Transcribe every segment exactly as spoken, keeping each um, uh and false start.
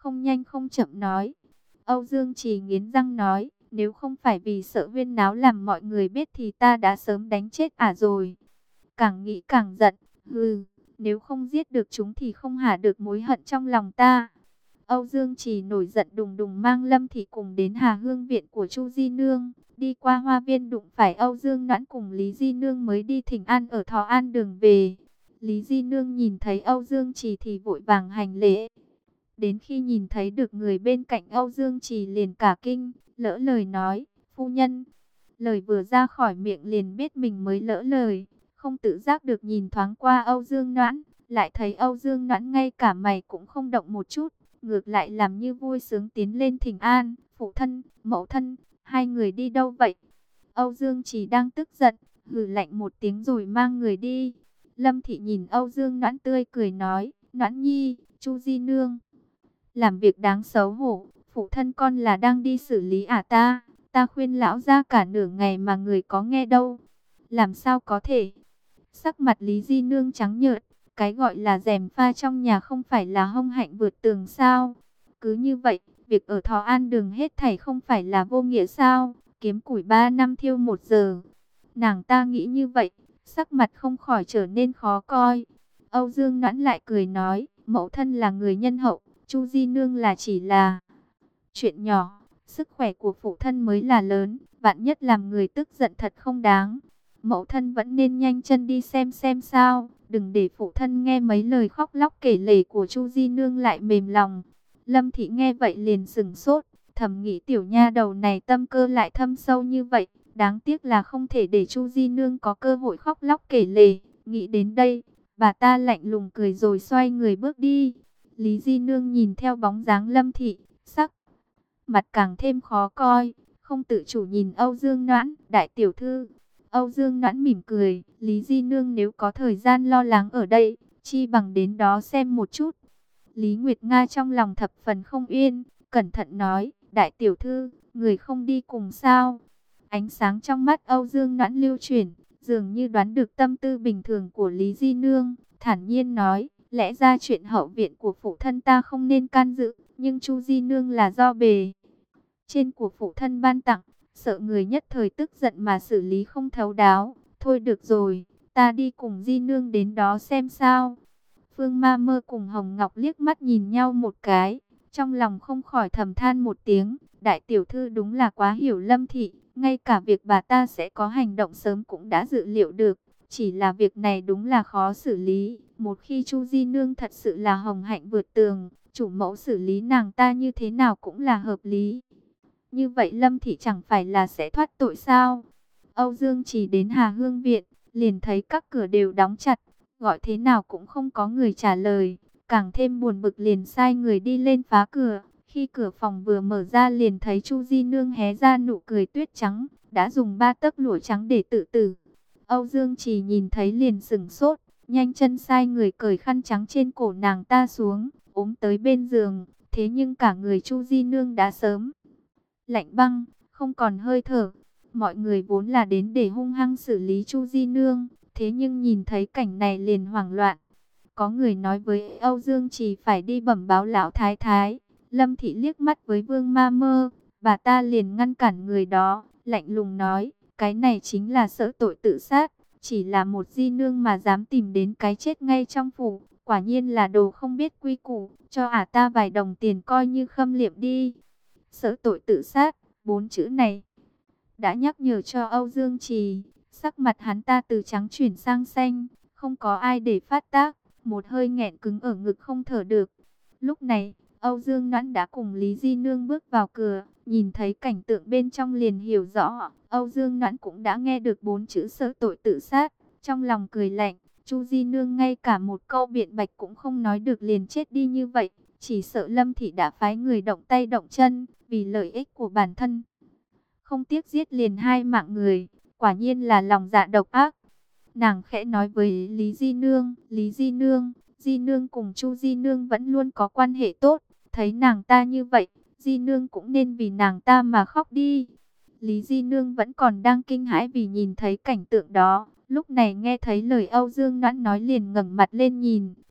không nhanh không chậm nói. Âu Dương Trì nghiến răng nói, nếu không phải vì sợ huyên náo làm mọi người biết thì ta đã sớm đánh chết ả rồi. Càng nghĩ càng giận, hừ, nếu không giết được chúng thì không hả được mối hận trong lòng ta. Âu Dương Trì nổi giận đùng đùng mang Lâm Thị cùng đến Hà Hương viện của Chu Di Nương. Đi qua hoa viên đụng phải Âu Dương Noãn cùng Lý Di Nương mới đi thỉnh an ở Thọ An đường về. Lý Di Nương nhìn thấy Âu Dương Trì thì vội vàng hành lễ. Đến khi nhìn thấy được người bên cạnh Âu Dương Trì liền cả kinh, lỡ lời nói, phu nhân. Lời vừa ra khỏi miệng liền biết mình mới lỡ lời, không tự giác được nhìn thoáng qua Âu Dương Noãn, lại thấy Âu Dương Noãn ngay cả mày cũng không động một chút, ngược lại làm như vui sướng tiến lên thỉnh an, phụ thân, mẫu thân, hai người đi đâu vậy? Âu Dương Trì đang tức giận, hừ lạnh một tiếng rồi mang người đi. Lâm Thị nhìn Âu Dương Noãn tươi cười nói, Noãn nhi, Chu Di Nương làm việc đáng xấu hổ, phụ thân con là đang đi xử lý ả ta, ta khuyên lão ra cả nửa ngày mà người có nghe đâu. Làm sao có thể? Sắc mặt Lý Di Nương trắng nhợt, cái gọi là rèm pha trong nhà không phải là hông hạnh vượt tường sao? Cứ như vậy, việc ở Thọ An đường hết thảy không phải là vô nghĩa sao? Kiếm củi ba năm thiêu một giờ. Nàng ta nghĩ như vậy, sắc mặt không khỏi trở nên khó coi. Âu Dương Noãn lại cười nói, mẫu thân là người nhân hậu, Chu Di Nương là chỉ là chuyện nhỏ, sức khỏe của phụ thân mới là lớn, vạn nhất làm người tức giận thật không đáng. Mẫu thân vẫn nên nhanh chân đi xem xem sao, đừng để phụ thân nghe mấy lời khóc lóc kể lể của Chu Di Nương lại mềm lòng. Lâm Thị nghe vậy liền sững sốt, thầm nghĩ tiểu nha đầu này tâm cơ lại thâm sâu như vậy, đáng tiếc là không thể để Chu Di Nương có cơ hội khóc lóc kể lể. Nghĩ đến đây, bà ta lạnh lùng cười rồi xoay người bước đi. Lý Di Nương nhìn theo bóng dáng Lâm Thị, sắc mặt càng thêm khó coi, không tự chủ nhìn Âu Dương Noãn, đại tiểu thư. Âu Dương Noãn mỉm cười, Lý Di Nương nếu có thời gian lo lắng ở đây, chi bằng đến đó xem một chút. Lý Nguyệt Nga trong lòng thập phần không yên, cẩn thận nói, đại tiểu thư, người không đi cùng sao? Ánh sáng trong mắt Âu Dương Noãn lưu chuyển, dường như đoán được tâm tư bình thường của Lý Di Nương, thản nhiên nói, lẽ ra chuyện hậu viện của phụ thân ta không nên can dự, nhưng Chu Di Nương là do bề trên của phụ thân ban tặng, sợ người nhất thời tức giận mà xử lý không thấu đáo. Thôi được rồi, ta đi cùng Di Nương đến đó xem sao. Phương Ma Mơ cùng Hồng Ngọc liếc mắt nhìn nhau một cái, trong lòng không khỏi thầm than một tiếng, đại tiểu thư đúng là quá hiểu Lâm Thị, ngay cả việc bà ta sẽ có hành động sớm cũng đã dự liệu được. Chỉ là việc này đúng là khó xử lý, một khi Chu Di Nương thật sự là hồng hạnh vượt tường, chủ mẫu xử lý nàng ta như thế nào cũng là hợp lý. Như vậy Lâm Thị chẳng phải là sẽ thoát tội sao? Âu Dương Trì đến Hà Hương viện, liền thấy các cửa đều đóng chặt, gọi thế nào cũng không có người trả lời, càng thêm buồn bực liền sai người đi lên phá cửa. Khi cửa phòng vừa mở ra liền thấy Chu Di Nương hé ra nụ cười tuyết trắng, đã dùng ba tấc lụa trắng để tự tử. Âu Dương Trì nhìn thấy liền sững sốt, nhanh chân sai người cởi khăn trắng trên cổ nàng ta xuống, ôm tới bên giường, thế nhưng cả người Chu Di Nương đã sớm lạnh băng, không còn hơi thở. Mọi người vốn là đến để hung hăng xử lý Chu Di Nương, thế nhưng nhìn thấy cảnh này liền hoảng loạn. Có người nói với Âu Dương Trì phải đi bẩm báo lão thái thái. Lâm Thị liếc mắt với Vương Ma Mơ, bà ta liền ngăn cản người đó, lạnh lùng nói, cái này chính là sợ tội tự sát, chỉ là một Di Nương mà dám tìm đến cái chết ngay trong phủ, quả nhiên là đồ không biết quy củ, cho ả ta vài đồng tiền coi như khâm liệm đi. Sợ tội tự sát, bốn chữ này đã nhắc nhở cho Âu Dương Trì, sắc mặt hắn ta từ trắng chuyển sang xanh, không có ai để phát tác, một hơi nghẹn cứng ở ngực không thở được. Lúc này, Âu Dương Noãn đã cùng Lý Di Nương bước vào cửa, nhìn thấy cảnh tượng bên trong liền hiểu rõ, Âu Dương Noãn cũng đã nghe được bốn chữ sợ tội tự sát, trong lòng cười lạnh, Chu Di Nương ngay cả một câu biện bạch cũng không nói được liền chết đi như vậy, chỉ sợ Lâm Thị đã phái người động tay động chân, vì lợi ích của bản thân. Không tiếc giết liền hai mạng người, quả nhiên là lòng dạ độc ác. Nàng khẽ nói với Lý Di Nương, Lý Di Nương, Di Nương cùng Chu Di Nương vẫn luôn có quan hệ tốt, thấy nàng ta như vậy, Di Nương cũng nên vì nàng ta mà khóc đi. Lý Di Nương vẫn còn đang kinh hãi vì nhìn thấy cảnh tượng đó, lúc này nghe thấy lời Âu Dương Noãn nói liền ngẩng mặt lên nhìn,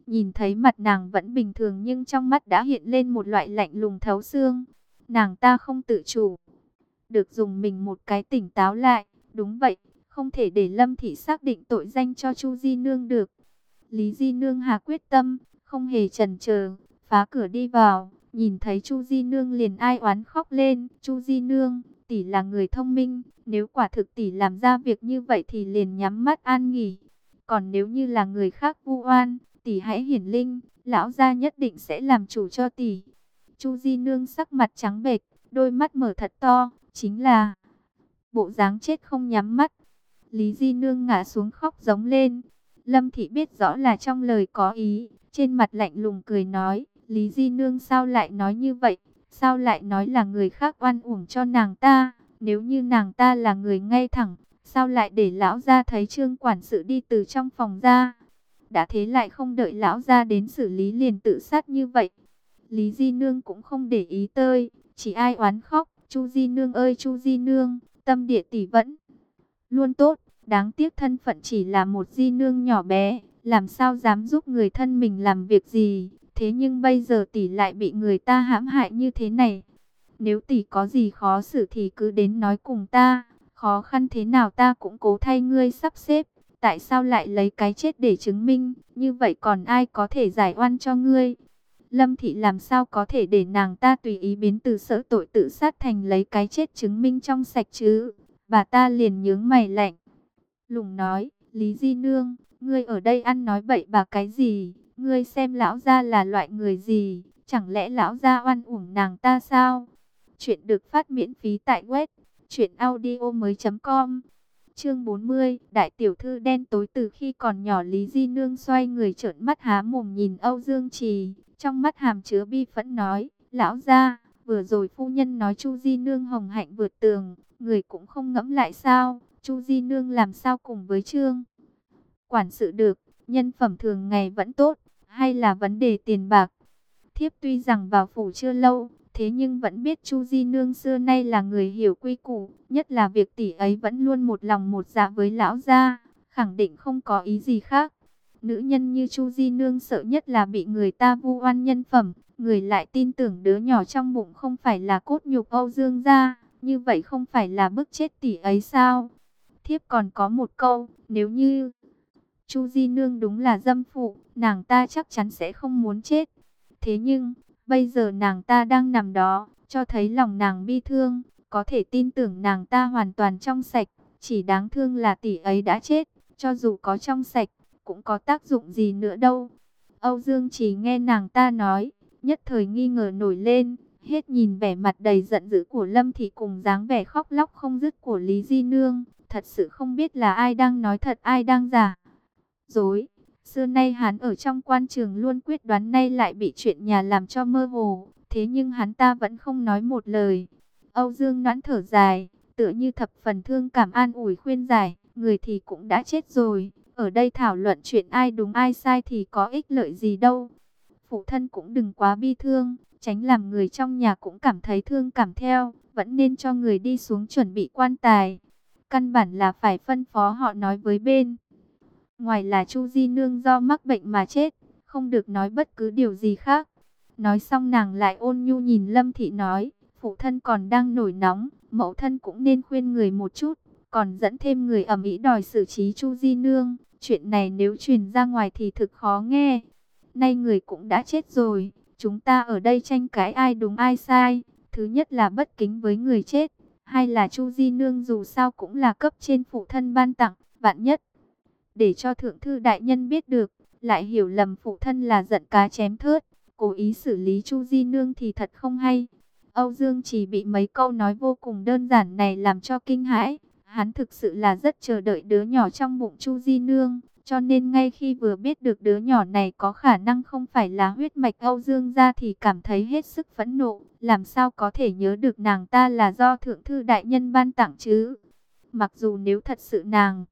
Nhìn thấy mặt nàng vẫn bình thường nhưng trong mắt đã hiện lên một loại lạnh lùng thấu xương. Nàng ta không tự chủ được dùng mình một cái tỉnh táo lại. Đúng vậy, không thể để Lâm Thị xác định tội danh cho Chu Di Nương được. Lý Di Nương hà quyết tâm, không hề chần chờ, phá cửa đi vào, nhìn thấy Chu Di Nương liền ai oán khóc lên. Chu Di Nương, tỷ là người thông minh, nếu quả thực tỷ làm ra việc như vậy thì liền nhắm mắt an nghỉ. Còn nếu như là người khác vu oan, tỷ hãy hiển linh, lão gia nhất định sẽ làm chủ cho tỷ. Chu Di Nương sắc mặt trắng bệch, đôi mắt mở thật to, chính là bộ dáng chết không nhắm mắt. Lý Di Nương ngã xuống khóc giống lên. Lâm Thị biết rõ là trong lời có ý, trên mặt lạnh lùng cười nói, Lý Di Nương sao lại nói như vậy, sao lại nói là người khác oan uổng cho nàng ta, nếu như nàng ta là người ngay thẳng, sao lại để lão gia thấy Trương quản sự đi từ trong phòng ra, đã thế lại không đợi lão gia đến xử lý liền tự sát như vậy. Lý Di Nương cũng không để ý tới, chỉ ai oán khóc, Chu Di Nương ơi Chu Di Nương, tâm địa tỷ vẫn luôn tốt, đáng tiếc thân phận chỉ là một Di Nương nhỏ bé, làm sao dám giúp người thân mình làm việc gì, thế nhưng bây giờ tỷ lại bị người ta hãm hại như thế này. Nếu tỷ có gì khó xử thì cứ đến nói cùng ta, khó khăn thế nào ta cũng cố thay ngươi sắp xếp, tại sao lại lấy cái chết để chứng minh, như vậy còn ai có thể giải oan cho ngươi. Lâm Thị làm sao có thể để nàng ta tùy ý biến từ sợ tội tự sát thành lấy cái chết chứng minh trong sạch chứ. Bà ta liền nhướng mày lạnh lùng nói, Lý Di Nương, ngươi ở đây ăn nói bậy bạ cái gì, ngươi xem lão gia là loại người gì, chẳng lẽ lão gia oan uổng nàng ta sao? Chuyện được phát miễn phí tại web truyện audio mới chấm com. Chương bốn mươi, đại tiểu thư đen tối. Từ khi còn nhỏ Lý Di Nương xoay người trợn mắt há mồm nhìn Âu Dương Trì, trong mắt hàm chứa bi phẫn nói, lão gia, vừa rồi phu nhân nói Chu Di Nương hồng hạnh vượt tường, người cũng không ngẫm lại sao, Chu Di Nương làm sao cùng với Trương quản sự được, nhân phẩm thường ngày vẫn tốt, hay là vấn đề tiền bạc. Thiếp tuy rằng vào phủ chưa lâu, thế nhưng vẫn biết Chu Di Nương xưa nay là người hiểu quy củ, nhất là việc tỷ ấy vẫn luôn một lòng một dạ với lão gia, khẳng định không có ý gì khác. Nữ nhân như Chu Di Nương sợ nhất là bị người ta vu oan nhân phẩm, người lại tin tưởng đứa nhỏ trong bụng không phải là cốt nhục Âu Dương gia, như vậy không phải là bức chết tỷ ấy sao? Thiếp còn có một câu, nếu như Chu Di Nương đúng là dâm phụ, nàng ta chắc chắn sẽ không muốn chết. Thế nhưng, bây giờ nàng ta đang nằm đó, cho thấy lòng nàng bi thương, có thể tin tưởng nàng ta hoàn toàn trong sạch, chỉ đáng thương là tỷ ấy đã chết, cho dù có trong sạch, cũng có tác dụng gì nữa đâu. Âu Dương chỉ nghe nàng ta nói, nhất thời nghi ngờ nổi lên, hết nhìn vẻ mặt đầy giận dữ của Lâm Thị cùng dáng vẻ khóc lóc không dứt của Lý Di Nương, thật sự không biết là ai đang nói thật ai đang giả dối. Xưa nay hắn ở trong quan trường luôn quyết đoán, nay lại bị chuyện nhà làm cho mơ hồ, thế nhưng hắn ta vẫn không nói một lời. Âu Dương Noãn thở dài, tựa như thập phần thương cảm an ủi khuyên giải, người thì cũng đã chết rồi, ở đây thảo luận chuyện ai đúng ai sai thì có ích lợi gì đâu. Phụ thân cũng đừng quá bi thương, tránh làm người trong nhà cũng cảm thấy thương cảm theo, vẫn nên cho người đi xuống chuẩn bị quan tài. Căn bản là phải phân phó họ nói với bên ngoài là Chu Di Nương do mắc bệnh mà chết, không được nói bất cứ điều gì khác. Nói xong nàng lại ôn nhu nhìn Lâm Thị nói, phụ thân còn đang nổi nóng, mẫu thân cũng nên khuyên người một chút, còn dẫn thêm người ầm ĩ đòi xử trí Chu Di Nương. Chuyện này nếu truyền ra ngoài thì thực khó nghe. Nay người cũng đã chết rồi, chúng ta ở đây tranh cãi ai đúng ai sai. Thứ nhất là bất kính với người chết, hai là Chu Di Nương dù sao cũng là cấp trên phụ thân ban tặng, vạn nhất để cho thượng thư đại nhân biết được, lại hiểu lầm phụ thân là giận cá chém thớt, cố ý xử lý Chu Di Nương thì thật không hay. Âu Dương chỉ bị mấy câu nói vô cùng đơn giản này làm cho kinh hãi. Hắn thực sự là rất chờ đợi đứa nhỏ trong bụng Chu Di Nương, cho nên ngay khi vừa biết được đứa nhỏ này có khả năng không phải là huyết mạch Âu Dương gia thì cảm thấy hết sức phẫn nộ. Làm sao có thể nhớ được nàng ta là do thượng thư đại nhân ban tặng chứ? Mặc dù nếu thật sự nàng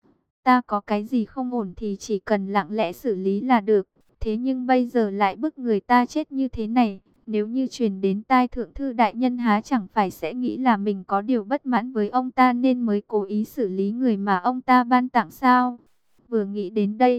ta có cái gì không ổn thì chỉ cần lặng lẽ xử lý là được. Thế nhưng bây giờ lại bức người ta chết như thế này. Nếu như truyền đến tai thượng thư đại nhân há chẳng phải sẽ nghĩ là mình có điều bất mãn với ông ta nên mới cố ý xử lý người mà ông ta ban tặng sao? Vừa nghĩ đến đây,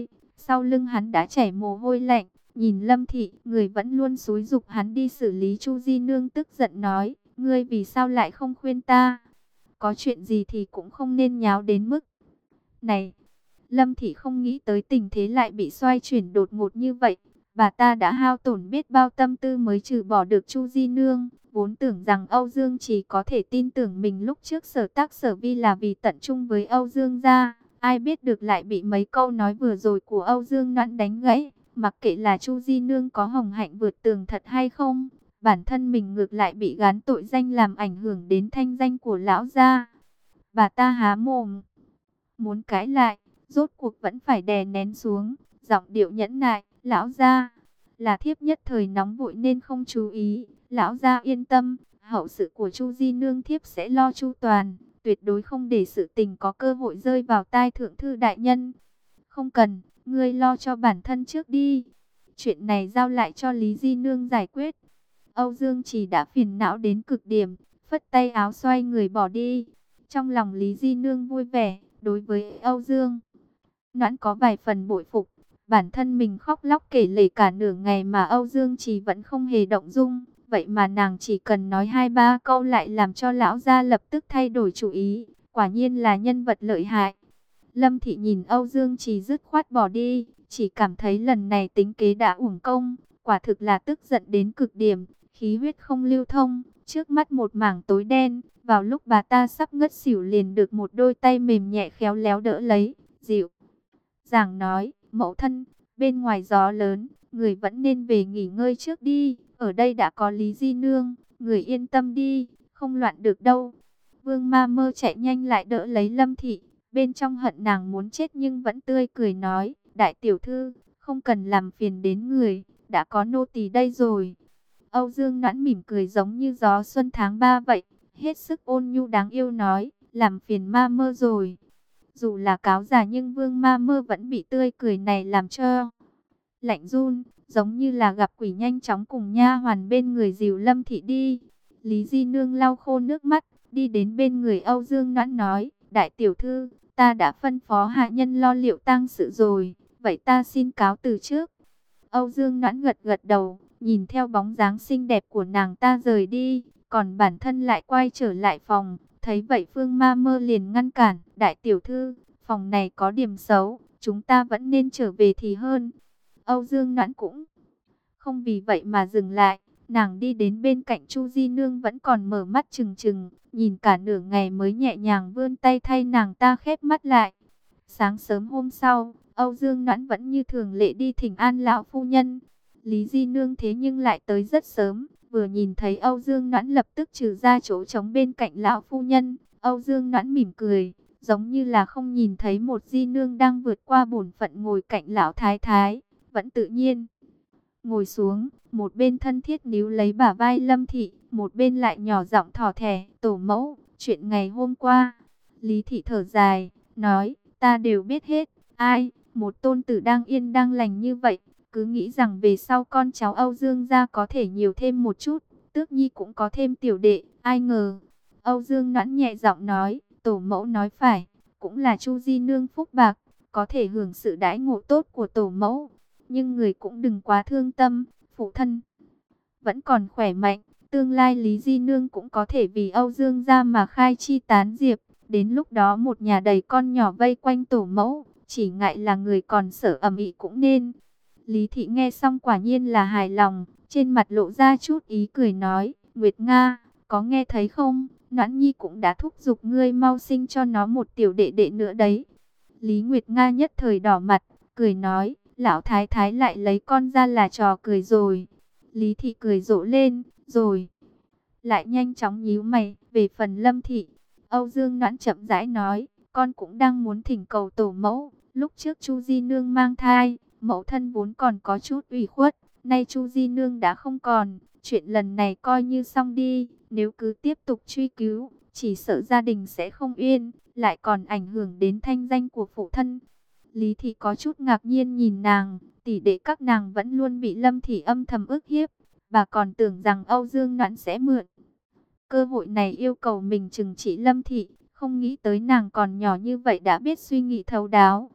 sau lưng hắn đã chảy mồ hôi lạnh. Nhìn Lâm Thị, người vẫn luôn xúi giục hắn đi xử lý Chu Di Nương tức giận nói, ngươi vì sao lại không khuyên ta? Có chuyện gì thì cũng không nên nháo đến mức này. Lâm Thị không nghĩ tới tình thế lại bị xoay chuyển đột ngột như vậy. Bà ta đã hao tổn biết bao tâm tư mới trừ bỏ được Chu Di Nương. Vốn tưởng rằng Âu Dương chỉ có thể tin tưởng mình lúc trước sở tác sở vi là vì tận trung với Âu Dương gia. Ai biết được lại bị mấy câu nói vừa rồi của Âu Dương Noãn đánh gãy. Mặc kệ là Chu Di Nương có hồng hạnh vượt tường thật hay không, bản thân mình ngược lại bị gán tội danh làm ảnh hưởng đến thanh danh của lão gia. Bà ta há mồm muốn cãi lại, rốt cuộc vẫn phải đè nén xuống, giọng điệu nhẫn nại, lão gia, là thiếp nhất thời nóng vội nên không chú ý, lão gia yên tâm, hậu sự của Chu Di Nương thiếp sẽ lo chu toàn, tuyệt đối không để sự tình có cơ hội rơi vào tai thượng thư đại nhân. Không cần, ngươi lo cho bản thân trước đi, chuyện này giao lại cho Lý Di Nương giải quyết. Âu Dương Chỉ đã phiền não đến cực điểm, phất tay áo xoay người bỏ đi. Trong lòng Lý Di Nương vui vẻ, đối với Âu Dương Noãn có vài phần bội phục. Bản thân mình khóc lóc kể lể cả nửa ngày mà Âu Dương Chỉ vẫn không hề động dung. Vậy mà nàng chỉ cần nói hai ba câu lại làm cho lão gia lập tức thay đổi chủ ý. Quả nhiên là nhân vật lợi hại. Lâm Thị nhìn Âu Dương Chỉ dứt khoát bỏ đi, chỉ cảm thấy lần này tính kế đã uổng công. Quả thực là tức giận đến cực điểm, khí huyết không lưu thông, trước mắt một mảng tối đen. Vào lúc bà ta sắp ngất xỉu liền được một đôi tay mềm nhẹ khéo léo đỡ lấy, dịu dàng nói, mẫu thân, bên ngoài gió lớn, người vẫn nên về nghỉ ngơi trước đi, ở đây đã có Lý Di Nương, người yên tâm đi, không loạn được đâu. Vương Ma Mơ chạy nhanh lại đỡ lấy Lâm Thị, bên trong hận nàng muốn chết nhưng vẫn tươi cười nói, đại tiểu thư, không cần làm phiền đến người, đã có nô tỳ đây rồi. Âu Dương Noãn mỉm cười giống như gió xuân tháng ba vậy, hết sức ôn nhu đáng yêu nói, làm phiền Ma Mơ rồi. Dù là cáo già nhưng Vương Ma Mơ vẫn bị tươi cười này làm cho lạnh run, giống như là gặp quỷ, nhanh chóng cùng nha hoàn bên người dìu Lâm Thị đi. Lý Di Nương lau khô nước mắt, đi đến bên người Âu Dương Noãn nói, đại tiểu thư, ta đã phân phó hạ nhân lo liệu tang sự rồi, vậy ta xin cáo từ trước. Âu Dương Noãn gật gật đầu, nhìn theo bóng dáng xinh đẹp của nàng ta rời đi, còn bản thân lại quay trở lại phòng. Thấy vậy Phương Ma Mơ liền ngăn cản, đại tiểu thư, phòng này có điểm xấu, chúng ta vẫn nên trở về thì hơn. Âu Dương Noãn cũng không vì vậy mà dừng lại, nàng đi đến bên cạnh Chu Di Nương vẫn còn mở mắt trừng trừng, nhìn cả nửa ngày mới nhẹ nhàng vươn tay thay nàng ta khép mắt lại. Sáng sớm hôm sau, Âu Dương Noãn vẫn như thường lệ đi thỉnh an lão phu nhân. Lý Di Nương thế nhưng lại tới rất sớm, vừa nhìn thấy Âu Dương Noãn lập tức trừ ra chỗ trống bên cạnh lão phu nhân. Âu Dương Noãn mỉm cười, giống như là không nhìn thấy một Di Nương đang vượt qua bổn phận ngồi cạnh lão thái thái, vẫn tự nhiên ngồi xuống, một bên thân thiết níu lấy bả vai Lâm Thị, một bên lại nhỏ giọng thỏ thẻ, tổ mẫu, chuyện ngày hôm qua. Lý Thị thở dài, nói, ta đều biết hết, ai, một tôn tử đang yên đang lành như vậy, cứ nghĩ rằng về sau con cháu Âu Dương gia có thể nhiều thêm một chút, Tước Nhi cũng có thêm tiểu đệ, ai ngờ. Âu Dương Noãn nhẹ giọng nói, tổ mẫu nói phải, cũng là Chu Di Nương phúc bạc, có thể hưởng sự đãi ngộ tốt của tổ mẫu, nhưng người cũng đừng quá thương tâm, phụ thân vẫn còn khỏe mạnh, tương lai Lý Di Nương cũng có thể vì Âu Dương gia mà khai chi tán diệp, đến lúc đó một nhà đầy con nhỏ vây quanh tổ mẫu, chỉ ngại là người còn sợ ầm ĩ cũng nên. Lý Thị nghe xong quả nhiên là hài lòng, trên mặt lộ ra chút ý cười nói, Nguyệt Nga, có nghe thấy không, Noãn Nhi cũng đã thúc giục ngươi mau sinh cho nó một tiểu đệ đệ nữa đấy. Lý Nguyệt Nga nhất thời đỏ mặt, cười nói, lão thái thái lại lấy con ra là trò cười rồi. Lý Thị cười rộ lên, rồi lại nhanh chóng nhíu mày. Về phần Lâm Thị, Âu Dương Noãn chậm rãi nói, con cũng đang muốn thỉnh cầu tổ mẫu. Lúc trước Chu Di Nương mang thai, mẫu thân vốn còn có chút ủy khuất, nay Chu Di Nương đã không còn, chuyện lần này coi như xong đi. Nếu cứ tiếp tục truy cứu, chỉ sợ gia đình sẽ không yên, lại còn ảnh hưởng đến thanh danh của phụ thân. Lý Thị có chút ngạc nhiên nhìn nàng, tỷ đệ các nàng vẫn luôn bị Lâm Thị âm thầm ức hiếp, bà còn tưởng rằng Âu Dương Noãn sẽ mượn cơ hội này yêu cầu mình trừng trị Lâm Thị, không nghĩ tới nàng còn nhỏ như vậy đã biết suy nghĩ thấu đáo.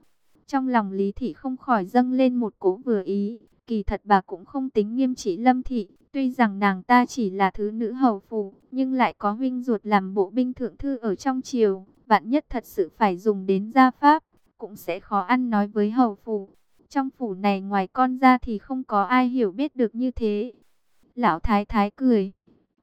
Trong lòng Lý Thị không khỏi dâng lên một cỗ vừa ý. Kỳ thật bà cũng không tính nghiêm trị Lâm Thị. Tuy rằng nàng ta chỉ là thứ nữ hầu phủ, nhưng lại có huynh ruột làm bộ binh thượng thư ở trong triều. Vạn nhất thật sự phải dùng đến gia pháp, cũng sẽ khó ăn nói với hầu phủ. Trong phủ này ngoài con ra thì không có ai hiểu biết được như thế. Lão thái thái cười,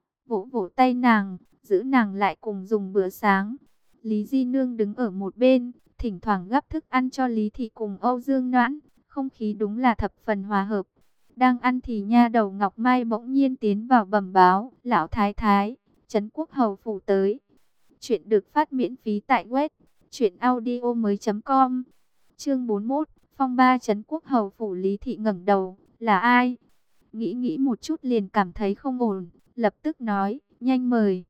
vỗ vỗ tay nàng, giữ nàng lại cùng dùng bữa sáng. Lý Di Nương đứng ở một bên, thỉnh thoảng gắp thức ăn cho Lý Thị cùng Âu Dương Noãn, không khí đúng là thập phần hòa hợp. Đang ăn thì nha đầu Ngọc Mai bỗng nhiên tiến vào bẩm báo, lão thái thái, Trấn Quốc hầu phủ tới. Chuyện được phát miễn phí tại web truyện audio mới.com. Chương bốn mươi mốt, phong ba Trấn Quốc hầu phủ. Lý Thị ngẩng đầu, là ai? Nghĩ nghĩ một chút liền cảm thấy không ổn, lập tức nói, nhanh mời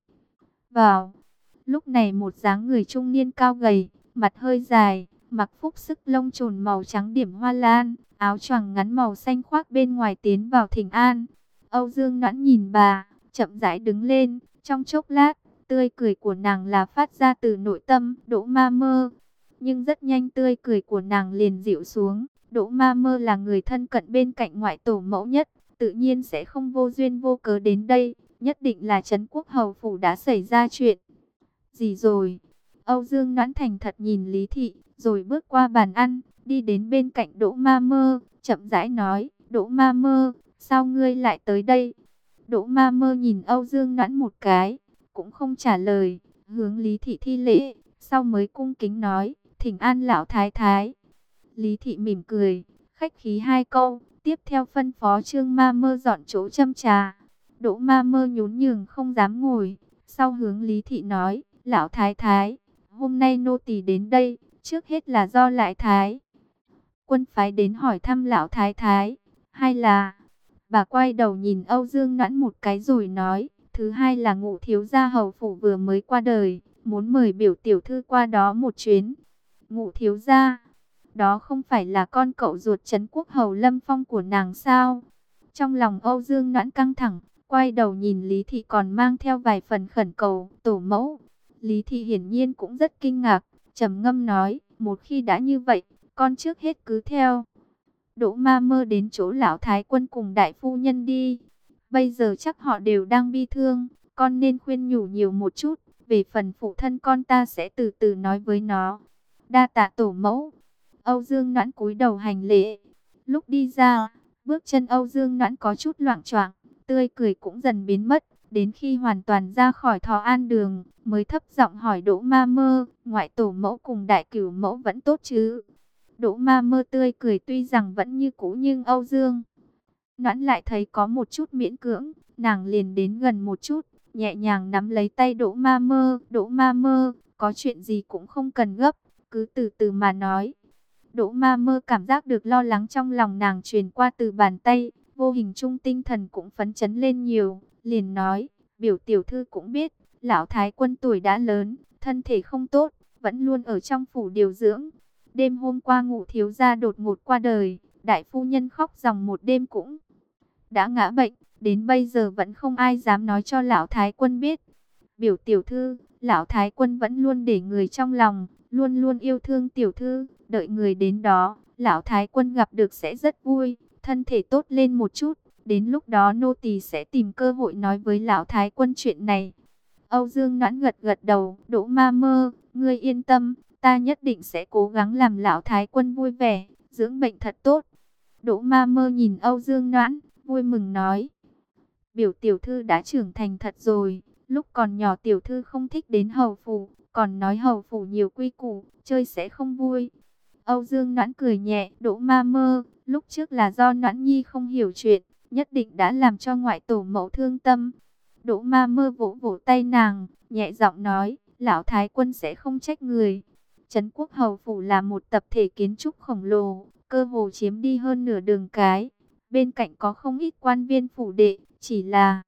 vào. Lúc này một dáng người trung niên cao gầy, mặt hơi dài, mặc phúc sức lông trồn màu trắng điểm hoa lan, áo choàng ngắn màu xanh khoác bên ngoài tiến vào thỉnh an. Âu Dương Noãn nhìn bà, chậm rãi đứng lên, trong chốc lát, tươi cười của nàng là phát ra từ nội tâm, Đỗ Ma Mơ. Nhưng rất nhanh tươi cười của nàng liền dịu xuống, Đỗ Ma Mơ là người thân cận bên cạnh ngoại tổ mẫu nhất, tự nhiên sẽ không vô duyên vô cớ đến đây, nhất định là Trấn Quốc hầu phủ đã xảy ra chuyện gì rồi. Âu Dương Noãn thành thật nhìn Lý Thị, rồi bước qua bàn ăn, đi đến bên cạnh Đỗ Ma Mơ, chậm rãi nói, Đỗ Ma Mơ, sao ngươi lại tới đây? Đỗ Ma Mơ nhìn Âu Dương Noãn một cái, cũng không trả lời, hướng Lý Thị thi lễ, sau mới cung kính nói, thỉnh an lão thái thái. Lý Thị mỉm cười, khách khí hai câu, tiếp theo phân phó Trương Ma Mơ dọn chỗ châm trà. Đỗ Ma Mơ nhún nhường không dám ngồi, sau hướng Lý Thị nói, lão thái thái, hôm nay nô tỳ đến đây, trước hết là do lại thái quân phái đến hỏi thăm lão thái thái, hay là... Bà quay đầu nhìn Âu Dương Noãn một cái rồi nói, thứ hai là Ngũ thiếu gia hầu phủ vừa mới qua đời, muốn mời biểu tiểu thư qua đó một chuyến. Ngũ thiếu gia, đó không phải là con cậu ruột Trấn Quốc hầu Lâm Phong của nàng sao? Trong lòng Âu Dương Noãn căng thẳng, quay đầu nhìn Lý Thị còn mang theo vài phần khẩn cầu, tổ mẫu. Lý Thị hiển nhiên cũng rất kinh ngạc, trầm ngâm nói, một khi đã như vậy, con trước hết cứ theo Đỗ Ma Mơ đến chỗ lão thái quân cùng đại phu nhân đi. Bây giờ chắc họ đều đang bi thương, con nên khuyên nhủ nhiều một chút, về phần phụ thân con ta sẽ từ từ nói với nó. Đa tạ tổ mẫu. Âu Dương Noãn cúi đầu hành lễ. Lúc đi ra, bước chân Âu Dương Noãn có chút loạng choạng, tươi cười cũng dần biến mất, đến khi hoàn toàn ra khỏi Thọ An đường, mới thấp giọng hỏi Đỗ Ma Mơ, ngoại tổ mẫu cùng đại cửu mẫu vẫn tốt chứ? Đỗ Ma Mơ tươi cười tuy rằng vẫn như cũ, nhưng Âu Dương Noãn lại thấy có một chút miễn cưỡng, nàng liền đến gần một chút, nhẹ nhàng nắm lấy tay Đỗ Ma Mơ. Đỗ Ma Mơ, có chuyện gì cũng không cần gấp, cứ từ từ mà nói. Đỗ Ma Mơ cảm giác được lo lắng trong lòng nàng truyền qua từ bàn tay, vô hình trung tinh thần cũng phấn chấn lên nhiều, liền nói, biểu tiểu thư cũng biết, lão thái quân tuổi đã lớn, thân thể không tốt, vẫn luôn ở trong phủ điều dưỡng. Đêm hôm qua Ngũ thiếu gia đột ngột qua đời, đại phu nhân khóc ròng một đêm cũng đã ngã bệnh, đến bây giờ vẫn không ai dám nói cho lão thái quân biết. Biểu tiểu thư, lão thái quân vẫn luôn để người trong lòng, luôn luôn yêu thương tiểu thư, đợi người đến đó, lão thái quân gặp được sẽ rất vui, thân thể tốt lên một chút, đến lúc đó nô tỳ sẽ tìm cơ hội nói với lão thái quân chuyện này. Âu Dương Noãn gật gật đầu, Đỗ Ma Mơ, ngươi yên tâm, ta nhất định sẽ cố gắng làm lão thái quân vui vẻ, dưỡng bệnh thật tốt. Đỗ Ma Mơ nhìn Âu Dương Noãn, vui mừng nói, biểu tiểu thư đã trưởng thành thật rồi, lúc còn nhỏ tiểu thư không thích đến hầu phủ, còn nói hầu phủ nhiều quy củ, chơi sẽ không vui. Âu Dương Noãn cười nhẹ, Đỗ Ma Mơ, lúc trước là do Noãn Nhi không hiểu chuyện, nhất định đã làm cho ngoại tổ mẫu thương tâm. Đỗ Ma Mơ vỗ vỗ tay nàng, nhẹ giọng nói, lão thái quân sẽ không trách người. Trấn Quốc hầu phủ là một tập thể kiến trúc khổng lồ, cơ hồ chiếm đi hơn nửa đường cái. Bên cạnh có không ít quan viên phủ đệ, chỉ là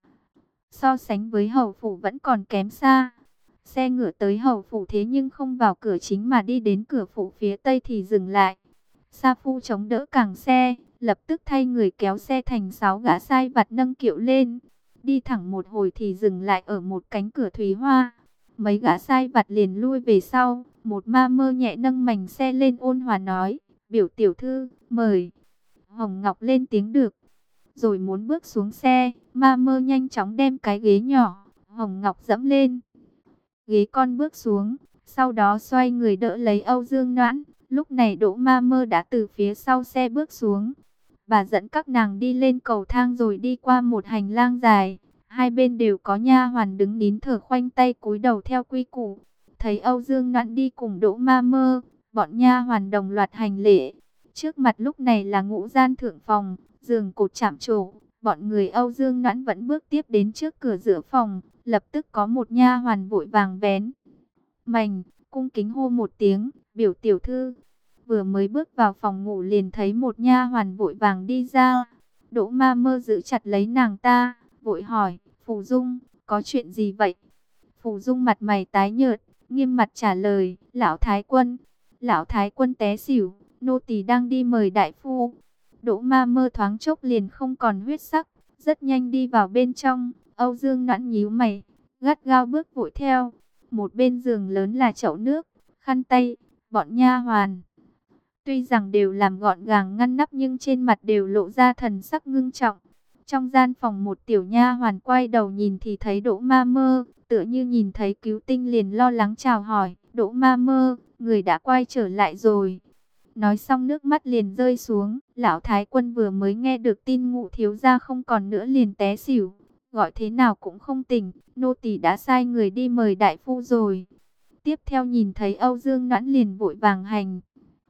so sánh với hầu phủ vẫn còn kém xa. Xe ngựa tới hầu phủ thế nhưng không vào cửa chính mà đi đến cửa phủ phía tây thì dừng lại. Sa phu chống đỡ cẳng xe, lập tức thay người kéo xe thành sáu gã sai vặt nâng kiệu lên. Đi thẳng một hồi thì dừng lại ở một cánh cửa thúy hoa. Mấy gã sai vặt liền lui về sau, một Ma Mơ nhẹ nâng mảnh xe lên ôn hòa nói, biểu tiểu thư, mời. Hồng Ngọc lên tiếng được, rồi muốn bước xuống xe, ma mơ nhanh chóng đem cái ghế nhỏ, Hồng Ngọc dẫm lên. Ghế con bước xuống, sau đó xoay người đỡ lấy Âu Dương Noãn. Lúc này Đỗ Ma Mơ đã từ phía sau xe bước xuống. Bà dẫn các nàng đi lên cầu thang rồi đi qua một hành lang dài. Hai bên đều có nha hoàn đứng nín thở khoanh tay cúi đầu theo quy củ. Thấy Âu Dương Noãn đi cùng Đỗ Ma Mơ, bọn nha hoàn đồng loạt hành lễ. Trước mặt lúc này là ngũ gian thượng phòng, giường cột chạm trổ. Bọn người Âu Dương Noãn vẫn bước tiếp đến trước cửa giữa phòng. Lập tức có một nha hoàn vội vàng vén mành, cung kính hô một tiếng, biểu tiểu thư. Vừa mới bước vào phòng ngủ liền thấy một nha hoàn vội vàng đi ra. Đỗ Ma Mơ giữ chặt lấy nàng ta, vội hỏi, Phù Dung, có chuyện gì vậy? Phù Dung mặt mày tái nhợt, nghiêm mặt trả lời, lão thái quân, lão thái quân té xỉu, nô tỳ đang đi mời đại phu. Đỗ Ma Mơ thoáng chốc liền không còn huyết sắc, rất nhanh đi vào bên trong. Âu Dương Noãn nhíu mày, gắt gao bước vội theo. Một bên giường lớn là chậu nước, khăn tay, bọn nha hoàn. Tuy rằng đều làm gọn gàng ngăn nắp nhưng trên mặt đều lộ ra thần sắc ngưng trọng. Trong gian phòng một tiểu nha hoàn quay đầu nhìn thì thấy Đỗ Ma Mơ, tựa như nhìn thấy cứu tinh liền lo lắng chào hỏi, Đỗ Ma Mơ, người đã quay trở lại rồi. Nói xong nước mắt liền rơi xuống, lão thái quân vừa mới nghe được tin Ngũ thiếu gia không còn nữa liền té xỉu. Gọi thế nào cũng không tỉnh, nô tỳ đã sai người đi mời đại phu rồi. Tiếp theo nhìn thấy Âu Dương Noãn liền vội vàng hành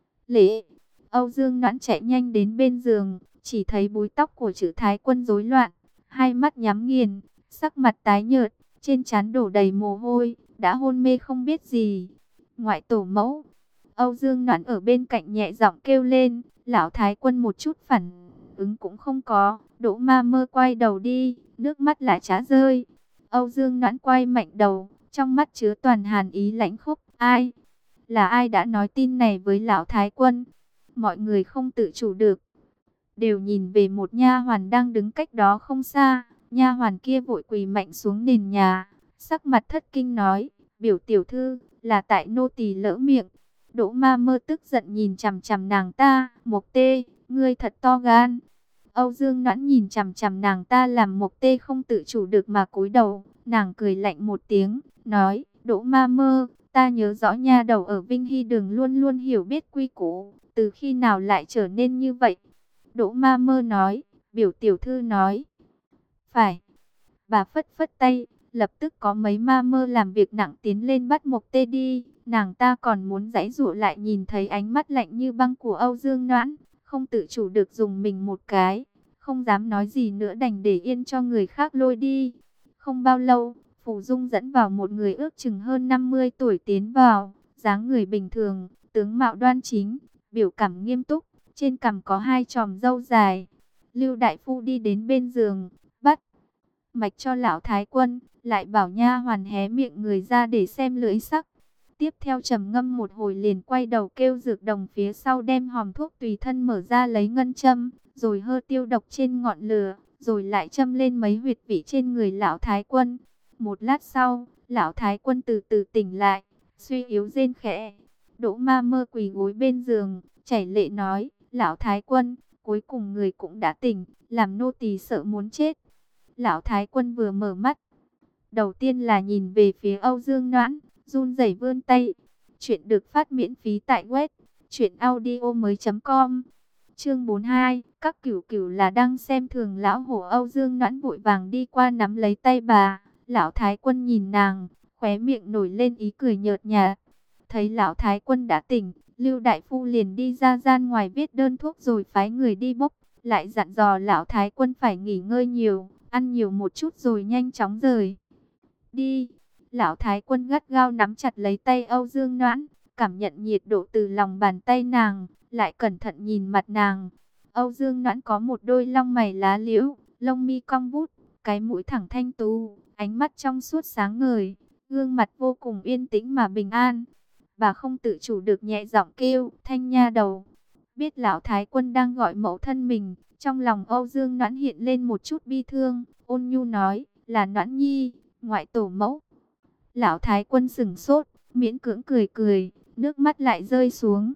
lễ. Âu Dương Noãn chạy nhanh đến bên giường, chỉ thấy búi tóc của chữ thái quân rối loạn, hai mắt nhắm nghiền, sắc mặt tái nhợt, trên trán đổ đầy mồ hôi, đã hôn mê không biết gì. Ngoại tổ mẫu, Âu Dương Noãn ở bên cạnh nhẹ giọng kêu lên, lão thái quân một chút phản ứng cũng không có. Đỗ Ma Mơ quay đầu đi, nước mắt lại chả rơi. Âu Dương Noãn quay mạnh đầu, trong mắt chứa toàn hàn ý lãnh khốc. Ai? Là ai đã nói tin này với lão thái quân? Mọi người không tự chủ được, đều nhìn về một nha hoàn đang đứng cách đó không xa. Nha hoàn kia vội quỳ mạnh xuống nền nhà, sắc mặt thất kinh nói, biểu tiểu thư, là tại nô tỳ lỡ miệng. Đỗ Ma Mơ tức giận nhìn chằm chằm nàng ta, Mộc Tê, ngươi thật to gan. Âu Dương Noãn nhìn chằm chằm nàng ta làm Mộc Tê không tự chủ được mà cúi đầu. Nàng cười lạnh một tiếng, nói, Đỗ Ma Mơ, ta nhớ rõ nha đầu ở Vinh Hy Đường luôn luôn hiểu biết quy củ, từ khi nào lại trở nên như vậy? Đỗ Ma Mơ nói, biểu tiểu thư nói. Phải. Bà phất phất tay, lập tức có mấy ma mơ làm việc nặng tiến lên bắt Mộc Tê đi. Nàng ta còn muốn giãy giụa lại nhìn thấy ánh mắt lạnh như băng của Âu Dương Noãn, không tự chủ được dùng mình một cái, không dám nói gì nữa đành để yên cho người khác lôi đi. Không bao lâu, Phù Dung dẫn vào một người ước chừng hơn năm mươi tuổi tiến vào, dáng người bình thường, tướng mạo đoan chính, biểu cảm nghiêm túc, trên cằm có hai chòm râu dài. Lưu đại phu đi đến bên giường, bắt mạch cho lão thái quân, lại bảo nha hoàn hé miệng người ra để xem lưỡi sắc. Tiếp theo trầm ngâm một hồi liền quay đầu kêu dược đồng phía sau đem hòm thuốc tùy thân mở ra lấy ngân châm, rồi hơ tiêu độc trên ngọn lửa, rồi lại châm lên mấy huyệt vị trên người lão thái quân. Một lát sau, lão thái quân từ từ tỉnh lại, suy yếu rên khẽ. Đỗ Ma Mơ quỳ gối bên giường, chảy lệ nói, lão thái quân, cuối cùng người cũng đã tỉnh, làm nô tỳ sợ muốn chết. Lão thái quân vừa mở mắt, đầu tiên là nhìn về phía Âu Dương Noãn, run rẩy vươn tay. Chuyện được phát miễn phí tại web truyện audio mới chấm com. Chương bốn mươi hai, các cửu cửu là đang xem thường lão hổ. Âu Dương Noãn vội vàng đi qua nắm lấy tay bà. Lão thái quân nhìn nàng, khóe miệng nổi lên ý cười nhợt nhạt. Thấy lão thái quân đã tỉnh, Lưu đại phu liền đi ra gian ngoài viết đơn thuốc rồi phái người đi bốc, lại dặn dò lão thái quân phải nghỉ ngơi nhiều, ăn nhiều một chút rồi nhanh chóng rời đi. Lão thái quân gắt gao nắm chặt lấy tay Âu Dương Noãn, cảm nhận nhiệt độ từ lòng bàn tay nàng, lại cẩn thận nhìn mặt nàng. Âu Dương Noãn có một đôi lông mày lá liễu, lông mi cong vút, cái mũi thẳng thanh tú, ánh mắt trong suốt sáng ngời, gương mặt vô cùng yên tĩnh mà bình an. Bà không tự chủ được nhẹ giọng kêu, Thanh nha đầu. Biết lão thái quân đang gọi mẫu thân mình, trong lòng Âu Dương Noãn hiện lên một chút bi thương, ôn nhu nói, là Noãn nhi, ngoại tổ mẫu. Lão thái quân sững sốt, miễn cưỡng cười cười, nước mắt lại rơi xuống.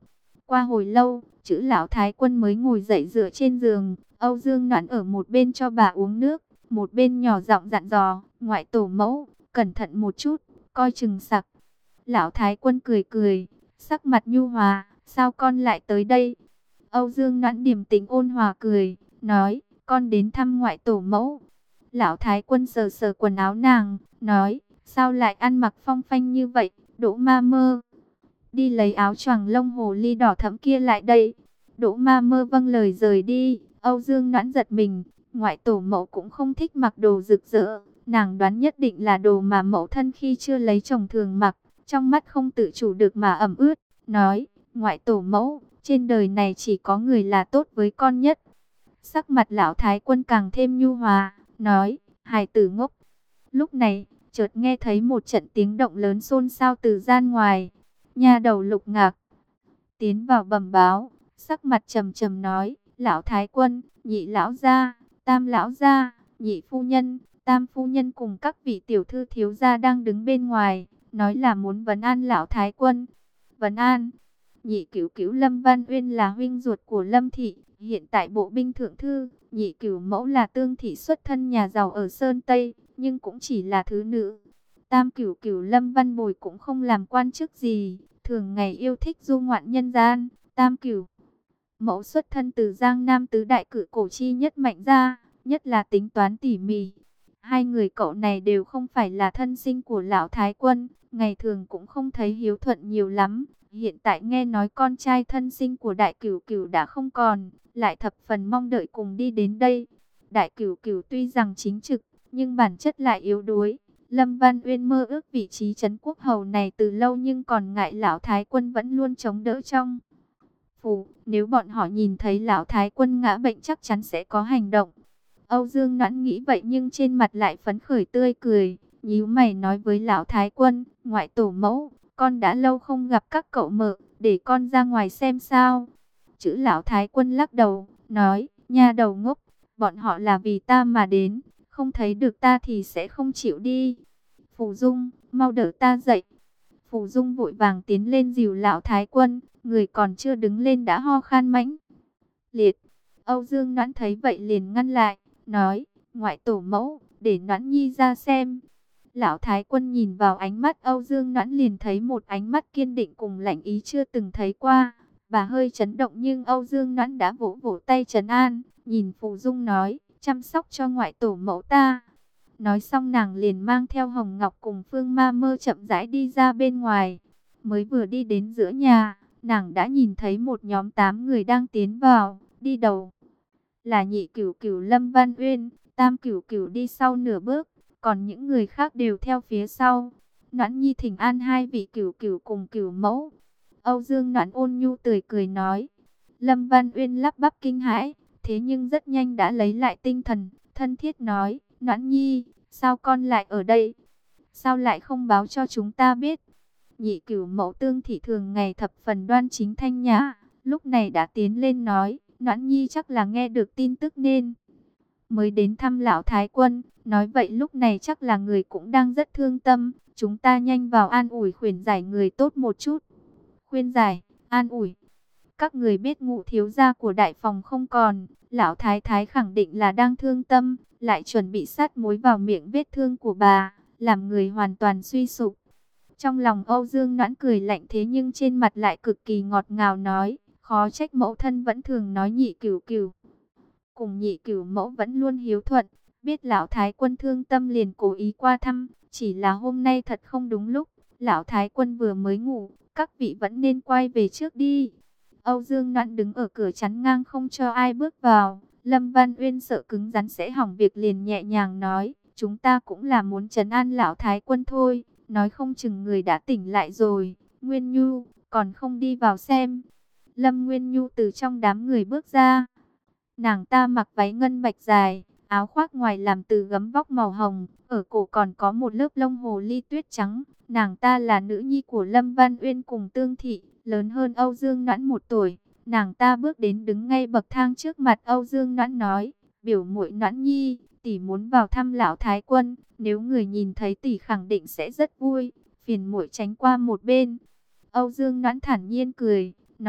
Qua hồi lâu, chữ lão thái quân mới ngồi dậy dựa trên giường. Âu Dương Noãn ở một bên cho bà uống nước, một bên nhỏ giọng dặn dò, ngoại tổ mẫu, cẩn thận một chút, coi chừng sặc. Lão thái quân cười cười, sắc mặt nhu hòa, sao con lại tới đây? Âu Dương Noãn điềm tĩnh ôn hòa cười, nói, con đến thăm ngoại tổ mẫu. Lão thái quân sờ sờ quần áo nàng, nói, sao lại ăn mặc phong phanh như vậy, Đỗ Ma Mơ? Đi lấy áo choàng lông hồ ly đỏ thẫm kia lại đây. Đỗ Ma Mơ vâng lời rời đi. Âu Dương Noãn giật mình, ngoại tổ mẫu cũng không thích mặc đồ rực rỡ. Nàng đoán nhất định là đồ mà mẫu thân khi chưa lấy chồng thường mặc. Trong mắt không tự chủ được mà ẩm ướt, nói, ngoại tổ mẫu, trên đời này chỉ có người là tốt với con nhất. Sắc mặt lão thái quân càng thêm nhu hòa, nói, hài tử ngốc. Lúc này, chợt nghe thấy một trận tiếng động lớn xôn xao từ gian ngoài. Nha đầu Lục Ngạc tiến vào bẩm báo, sắc mặt trầm trầm nói, lão thái quân, nhị lão gia, tam lão gia, nhị phu nhân, tam phu nhân cùng các vị tiểu thư thiếu gia đang đứng bên ngoài, nói là muốn vấn an lão thái quân. Vấn an? Nhị cửu cửu Lâm Văn Uyên là huynh ruột của Lâm thị, hiện tại bộ binh thượng thư. Nhị cửu mẫu là Tương thị xuất thân nhà giàu ở Sơn Tây, nhưng cũng chỉ là thứ nữ. Tam cửu cửu Lâm Văn Bồi cũng không làm quan chức gì, thường ngày yêu thích du ngoạn nhân gian. Tam cửu mẫu xuất thân từ Giang Nam tứ đại cử cổ chi nhất mạnh gia, nhất là tính toán tỉ mỉ. Hai người cậu này đều không phải là thân sinh của lão thái quân, ngày thường cũng không thấy hiếu thuận nhiều lắm. Hiện tại nghe nói con trai thân sinh của đại cửu cửu đã không còn, lại thập phần mong đợi cùng đi đến đây. Đại cửu cửu tuy rằng chính trực, nhưng bản chất lại yếu đuối. Lâm Văn Uyên mơ ước vị trí trấn quốc hầu này từ lâu, nhưng còn ngại lão thái quân vẫn luôn chống đỡ trong phủ. Nếu bọn họ nhìn thấy lão thái quân ngã bệnh chắc chắn sẽ có hành động. Âu Dương Noãn nghĩ vậy nhưng trên mặt lại phấn khởi tươi cười, nhíu mày nói với lão thái quân, ngoại tổ mẫu, con đã lâu không gặp các cậu mợ, để con ra ngoài xem sao. Chữ lão thái quân lắc đầu, nói, nha đầu ngốc, bọn họ là vì ta mà đến, không thấy được ta thì sẽ không chịu đi. Phù Dung, mau đỡ ta dậy. Phù Dung vội vàng tiến lên dìu lão thái quân, người còn chưa đứng lên đã ho khan mãnh liệt. Âu Dương Noãn thấy vậy liền ngăn lại, nói, ngoại tổ mẫu, để Noãn nhi ra xem. Lão thái quân nhìn vào ánh mắt Âu Dương Noãn liền thấy một ánh mắt kiên định cùng lạnh ý chưa từng thấy qua. Bà hơi chấn động nhưng Âu Dương Noãn đã vỗ vỗ tay trấn an, nhìn Phù Dung nói, chăm sóc cho ngoại tổ mẫu ta. Nói xong nàng liền mang theo Hồng Ngọc cùng Phương Ma Mơ chậm rãi đi ra bên ngoài. Mới vừa đi đến giữa nhà, nàng đã nhìn thấy một nhóm tám người đang tiến vào, đi đầu là nhị cửu cửu Lâm Văn Uyên, tam cửu cửu đi sau nửa bước, còn những người khác đều theo phía sau. Noãn nhi thỉnh an hai vị cửu cửu cùng cửu mẫu. Âu Dương Noãn ôn nhu tươi cười nói. Lâm Văn Uyên lắp bắp kinh hãi, thế nhưng rất nhanh đã lấy lại tinh thần, thân thiết nói, Noãn nhi, sao con lại ở đây? Sao lại không báo cho chúng ta biết? Nhị cửu mẫu Tương thị thường ngày thập phần đoan chính thanh nhã, lúc này đã tiến lên nói, Noãn nhi chắc là nghe được tin tức nên mới đến thăm lão thái quân. Nói vậy lúc này chắc là người cũng đang rất thương tâm, chúng ta nhanh vào an ủi khuyên giải người tốt một chút. Khuyên giải, an ủi. Các người biết Ngũ thiếu gia của đại phòng không còn, lão thái thái khẳng định là đang thương tâm, lại chuẩn bị sát muối vào miệng vết thương của bà, làm người hoàn toàn suy sụp. Trong lòng Âu Dương Noãn cười lạnh thế nhưng trên mặt lại cực kỳ ngọt ngào nói, khó trách mẫu thân vẫn thường nói nhị cửu cửu cùng nhị cửu mẫu vẫn luôn hiếu thuận, biết lão thái quân thương tâm liền cố ý qua thăm, chỉ là hôm nay thật không đúng lúc, lão thái quân vừa mới ngủ, các vị vẫn nên quay về trước đi. Âu Dương Noãn đứng ở cửa chắn ngang không cho ai bước vào. Lâm Văn Uyên sợ cứng rắn sẽ hỏng việc liền nhẹ nhàng nói, chúng ta cũng là muốn trấn an lão thái quân thôi, nói không chừng người đã tỉnh lại rồi. Nguyên Nhu, còn không đi vào xem. Lâm Nguyên Nhu từ trong đám người bước ra. Nàng ta mặc váy ngân bạch dài, áo khoác ngoài làm từ gấm vóc màu hồng, ở cổ còn có một lớp lông hồ ly tuyết trắng. Nàng ta là nữ nhi của Lâm Văn Uyên cùng Tương thị, lớn hơn Âu Dương Noãn một tuổi. Nàng ta bước đến đứng ngay bậc thang trước mặt Âu Dương Noãn nói, biểu muội Noãn nhi, tỷ muốn vào thăm lão thái quân, nếu người nhìn thấy tỷ khẳng định sẽ rất vui, phiền muội tránh qua một bên. Âu Dương Noãn thản nhiên cười, nói,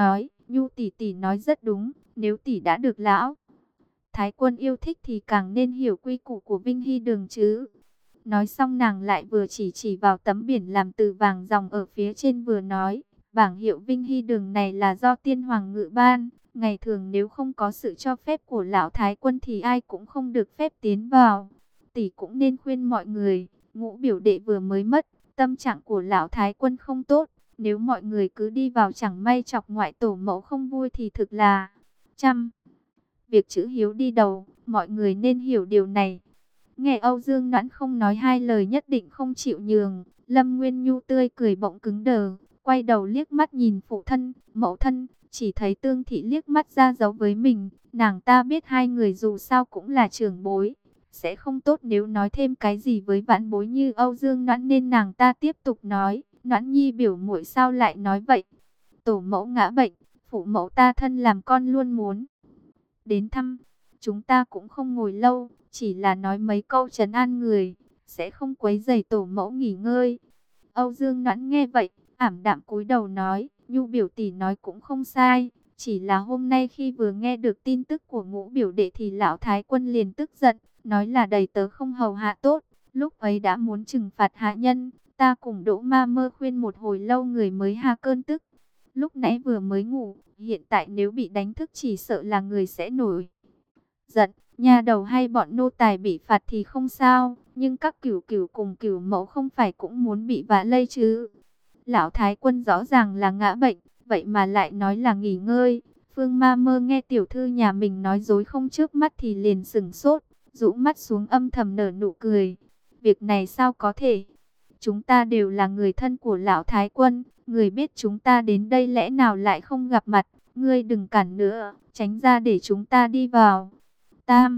Nhu tỷ tỷ nói rất đúng, nếu tỷ đã được lão Thái Quân yêu thích thì càng nên hiểu quy củ của Vinh Hy Đường chứ. Nói xong nàng lại vừa chỉ chỉ vào tấm biển làm từ vàng ròng ở phía trên vừa nói, bảng hiệu Vinh Hy Đường này là do Tiên Hoàng ngự ban, ngày thường nếu không có sự cho phép của lão Thái Quân thì ai cũng không được phép tiến vào. Tỷ cũng nên khuyên mọi người, Ngũ biểu đệ vừa mới mất, tâm trạng của lão Thái Quân không tốt, nếu mọi người cứ đi vào chẳng may chọc ngoại tổ mẫu không vui thì thực là trăm việc chữ hiếu đi đầu, mọi người nên hiểu điều này. Nghe Âu Dương Noãn không nói hai lời nhất định không chịu nhường, Lâm Nguyên Nhu tươi cười bỗng cứng đờ, quay đầu liếc mắt nhìn phụ thân, mẫu thân, chỉ thấy Tương Thị liếc mắt ra dấu với mình, nàng ta biết hai người dù sao cũng là trưởng bối, sẽ không tốt nếu nói thêm cái gì với vãn bối như Âu Dương Noãn, nên nàng ta tiếp tục nói, Noãn nhi biểu muội sao lại nói vậy? Tổ mẫu ngã bệnh, phụ mẫu ta thân làm con luôn muốn đến thăm, chúng ta cũng không ngồi lâu, chỉ là nói mấy câu trấn an người, sẽ không quấy rầy tổ mẫu nghỉ ngơi. Âu Dương Noãn nghe vậy, ảm đạm cúi đầu nói, Nhu biểu tỷ nói cũng không sai, chỉ là hôm nay khi vừa nghe được tin tức của Ngũ biểu đệ thì lão Thái Quân liền tức giận, nói là đầy tớ không hầu hạ tốt, lúc ấy đã muốn trừng phạt hạ nhân, ta cùng Đỗ Ma Mơ khuyên một hồi lâu người mới ha cơn tức. Lúc nãy vừa mới ngủ, hiện tại nếu bị đánh thức chỉ sợ là người sẽ nổi giận. Nhà đầu hay bọn nô tài bị phạt thì không sao, nhưng các cửu cửu cùng cửu mẫu không phải cũng muốn bị vạ lây chứ. Lão Thái Quân rõ ràng là ngã bệnh, vậy mà lại nói là nghỉ ngơi. Phương Ma Mơ nghe tiểu thư nhà mình nói dối không trước mắt thì liền sửng sốt, rũ mắt xuống âm thầm nở nụ cười. Việc này sao có thể? Chúng ta đều là người thân của lão Thái Quân, người biết chúng ta đến đây lẽ nào lại không gặp mặt, ngươi đừng cản nữa, tránh ra để chúng ta đi vào. Tam,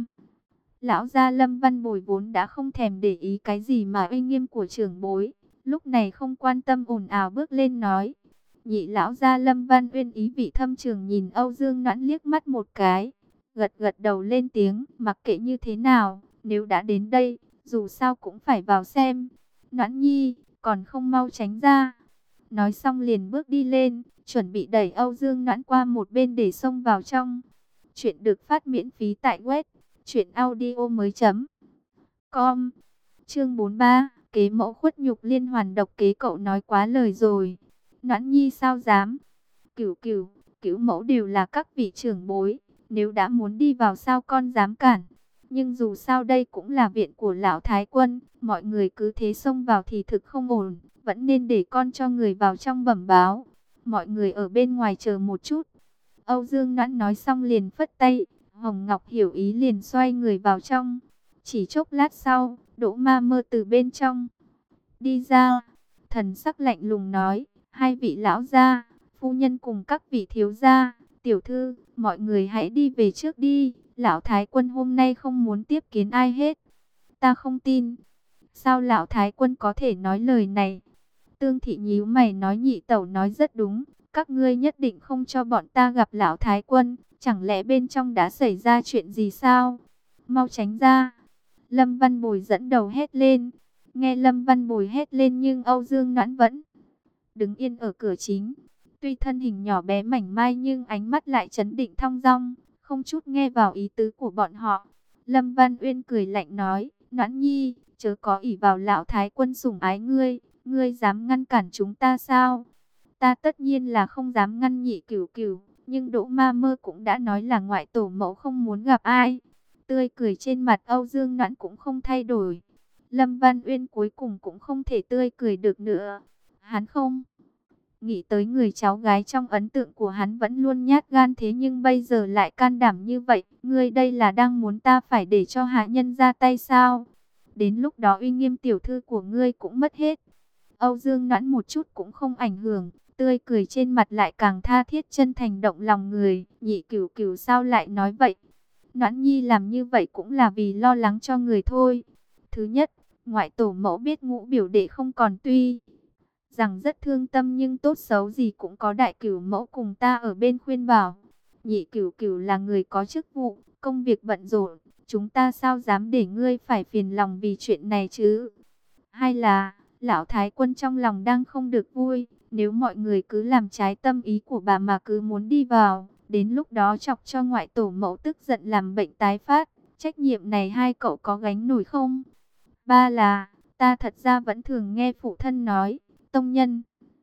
lão gia Lâm Văn Bồi vốn đã không thèm để ý cái gì mà uy nghiêm của trưởng bối, lúc này không quan tâm ồn ào bước lên nói. Nhị lão gia Lâm Văn Uyên ý vị thâm trường nhìn Âu Dương Noãn liếc mắt một cái, gật gật đầu lên tiếng, mặc kệ như thế nào, nếu đã đến đây, dù sao cũng phải vào xem. Noãn nhi, còn không mau tránh ra. Nói xong liền bước đi lên, chuẩn bị đẩy Âu Dương Noãn qua một bên để xông vào trong. Chuyện được phát miễn phí tại web truyện audio mới chấm com. Chương bốn mươi ba, kế mẫu khuất nhục liên hoàn độc kế, cậu nói quá lời rồi. Noãn nhi sao dám? Cửu cửu, cửu mẫu đều là các vị trưởng bối, nếu đã muốn đi vào sao con dám cản? Nhưng dù sao đây cũng là viện của lão Thái Quân, mọi người cứ thế xông vào thì thực không ổn, vẫn nên để con cho người vào trong bẩm báo. Mọi người ở bên ngoài chờ một chút. Âu Dương Noãn nói xong liền phất tay, Hồng Ngọc hiểu ý liền xoay người vào trong. Chỉ chốc lát sau, Đỗ Ma Mơ từ bên trong đi ra, thần sắc lạnh lùng nói, hai vị lão gia, phu nhân cùng các vị thiếu gia, tiểu thư, mọi người hãy đi về trước đi, lão Thái Quân hôm nay không muốn tiếp kiến ai hết. Ta không tin. Sao lão Thái Quân có thể nói lời này? Tương Thị nhíu mày nói, nhị tẩu nói rất đúng, các ngươi nhất định không cho bọn ta gặp lão Thái Quân, chẳng lẽ bên trong đã xảy ra chuyện gì sao? Mau tránh ra. Lâm Văn Bồi dẫn đầu hét lên. Nghe Lâm Văn Bồi hét lên nhưng Âu Dương Noãn vẫn đứng yên ở cửa chính. Tuy thân hình nhỏ bé mảnh mai nhưng ánh mắt lại trấn định thong dong, không chút nghe vào ý tứ của bọn họ. Lâm Văn Uyên cười lạnh nói, Noãn nhi, chớ có ỷ vào lão Thái Quân sủng ái ngươi, ngươi dám ngăn cản chúng ta sao? Ta tất nhiên là không dám ngăn nhị cửu cửu, nhưng Đỗ Ma Mơ cũng đã nói là ngoại tổ mẫu không muốn gặp ai. Tươi cười trên mặt Âu Dương Noãn cũng không thay đổi. Lâm Văn Uyên cuối cùng cũng không thể tươi cười được nữa. Hắn không nghĩ tới người cháu gái trong ấn tượng của hắn vẫn luôn nhát gan thế nhưng bây giờ lại can đảm như vậy. Ngươi đây là đang muốn ta phải để cho hạ nhân ra tay sao? Đến lúc đó uy nghiêm tiểu thư của ngươi cũng mất hết. Âu Dương Noãn một chút cũng không ảnh hưởng, tươi cười trên mặt lại càng tha thiết chân thành động lòng người. Nhị cửu cửu sao lại nói vậy? Noãn nhi làm như vậy cũng là vì lo lắng cho người thôi. Thứ nhất, ngoại tổ mẫu biết Ngũ biểu đệ không còn, tuy rằng rất thương tâm nhưng tốt xấu gì cũng có đại cửu mẫu cùng ta ở bên khuyên bảo. Nhị cửu cửu là người có chức vụ, công việc bận rộn, chúng ta sao dám để ngươi phải phiền lòng vì chuyện này chứ? Hay là lão Thái Quân trong lòng đang không được vui, Nếu mọi người cứ làm trái tâm ý của bà mà cứ muốn đi vào, đến lúc đó chọc cho ngoại tổ mẫu tức giận làm bệnh tái phát, trách nhiệm này hai cậu có gánh nổi không? Ba là, ta thật ra vẫn thường nghe phụ thân nói, tông nhân.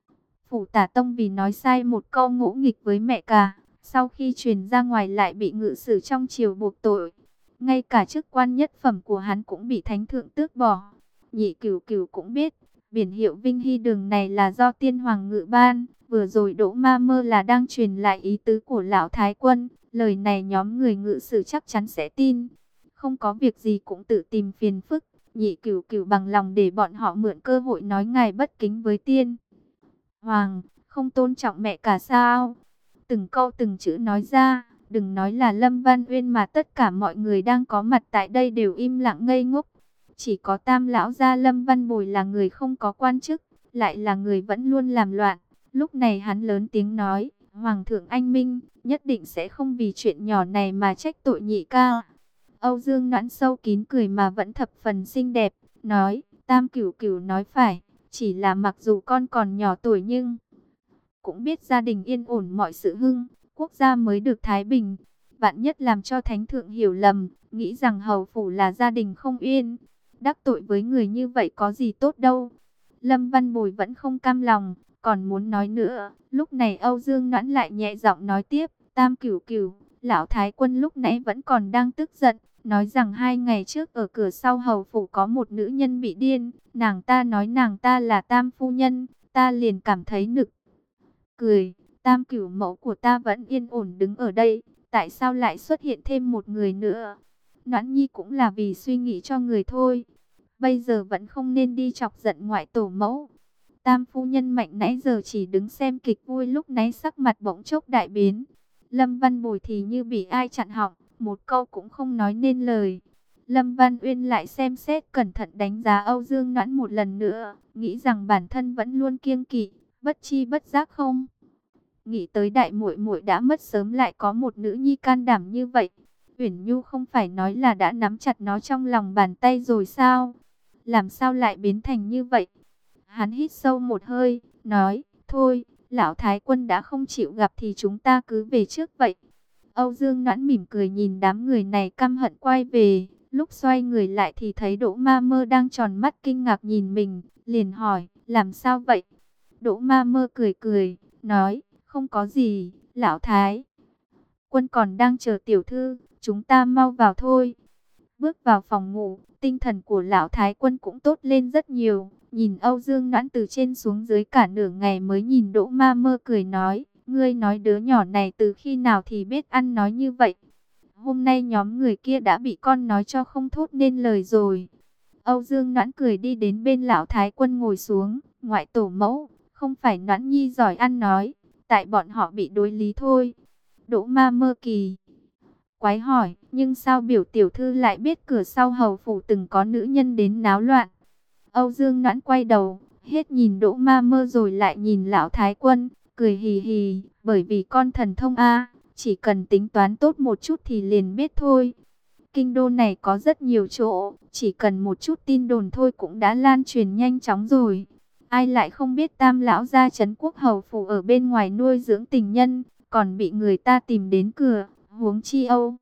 Phủ Tả Tông vì nói sai một câu ngỗ nghịch với mẹ cả, sau khi truyền ra ngoài lại bị ngự sử trong triều buộc tội. Ngay cả chức quan nhất phẩm của hắn cũng bị thánh thượng tước bỏ. Nhị Cửu Cửu cũng biết, biển hiệu Vinh Hy Đường này là do tiên hoàng ngự ban. Vừa rồi Đỗ Ma Mơ là đang truyền lại ý tứ của lão thái quân, lời này nhóm người ngự sử chắc chắn sẽ tin. Không có việc gì cũng tự tìm phiền phức. Nhị Cửu Cửu bằng lòng để bọn họ mượn cơ hội nói ngài bất kính với tiên hoàng, không tôn trọng mẹ cả sao? Từng câu từng chữ nói ra, đừng nói là Lâm Văn Uyên mà tất cả mọi người đang có mặt tại đây đều im lặng ngây ngốc. Chỉ có Tam lão gia Lâm Văn Bồi là người không có quan chức, lại là người vẫn luôn làm loạn. Lúc này hắn lớn tiếng nói, Hoàng thượng anh minh, nhất định sẽ không vì chuyện nhỏ này mà trách tội nhị ca. Âu Dương Noãn sâu kín cười mà vẫn thập phần xinh đẹp, nói, Tam Cửu Cửu nói phải, chỉ là mặc dù con còn nhỏ tuổi nhưng cũng biết gia đình yên ổn mọi sự hưng, quốc gia mới được thái bình. Vạn nhất làm cho thánh thượng hiểu lầm, nghĩ rằng hầu phủ là gia đình không yên. Đắc tội với người như vậy có gì tốt đâu. Lâm Văn Bồi vẫn không cam lòng, còn muốn nói nữa. Lúc này Âu Dương Noãn lại nhẹ giọng nói tiếp, Tam Cửu Cửu, lão thái quân lúc nãy vẫn còn đang tức giận, nói rằng hai ngày trước ở cửa sau hầu phủ có một nữ nhân bị điên. Nàng ta nói nàng ta là Tam phu nhân, ta liền cảm thấy nực cười. Tam Cửu mẫu của ta vẫn yên ổn đứng ở đây, tại sao lại xuất hiện thêm một người nữa? Noãn Nhi cũng là vì suy nghĩ cho người thôi. Bây giờ vẫn không nên đi chọc giận ngoại tổ mẫu. Tam phu nhân mạnh nãy giờ chỉ đứng xem kịch vui, lúc nãy sắc mặt bỗng chốc đại biến. Lâm Văn Bồi thì như bị ai chặn họng, một câu cũng không nói nên lời. Lâm Văn Uyên lại xem xét cẩn thận đánh giá Âu Dương Noãn một lần nữa, nghĩ rằng bản thân vẫn luôn kiêng kỵ, bất chi bất giác không. Nghĩ tới đại muội muội đã mất sớm lại có một nữ nhi can đảm như vậy. Uyển Nhu không phải nói là đã nắm chặt nó trong lòng bàn tay rồi sao? Làm sao lại biến thành như vậy? Hắn hít sâu một hơi, nói, thôi, lão thái quân đã không chịu gặp thì chúng ta cứ về trước vậy. Âu Dương Noãn mỉm cười nhìn đám người này căm hận quay về. Lúc xoay người lại thì thấy Đỗ Ma Mơ đang tròn mắt kinh ngạc nhìn mình, liền hỏi, làm sao vậy? Đỗ Ma Mơ cười cười, nói, không có gì, lão thái quân còn đang chờ tiểu thư, chúng ta mau vào thôi. Bước vào phòng ngủ, tinh thần của lão thái quân cũng tốt lên rất nhiều. Nhìn Âu Dương Noãn từ trên xuống dưới cả nửa ngày mới nhìn Đỗ Ma Mơ cười nói, ngươi nói đứa nhỏ này từ khi nào thì biết ăn nói như vậy. Hôm nay nhóm người kia đã bị con nói cho không thốt nên lời rồi. Âu Dương Noãn cười đi đến bên lão thái quân ngồi xuống, ngoại tổ mẫu, không phải Noãn Nhi giỏi ăn nói, tại bọn họ bị đối lý thôi. Đỗ Ma Mơ kỳ quái hỏi, nhưng sao biểu tiểu thư lại biết cửa sau hầu phủ từng có nữ nhân đến náo loạn? Âu Dương Noãn quay đầu, hết nhìn Đỗ Ma Mơ rồi lại nhìn lão thái quân, cười hì hì, bởi vì con thần thông a, chỉ cần tính toán tốt một chút thì liền biết thôi. Kinh đô này có rất nhiều chỗ, chỉ cần một chút tin đồn thôi cũng đã lan truyền nhanh chóng rồi. Ai lại không biết Tam lão gia trấn quốc hầu phủ ở bên ngoài nuôi dưỡng tình nhân, còn bị người ta tìm đến cửa, huống chi Âu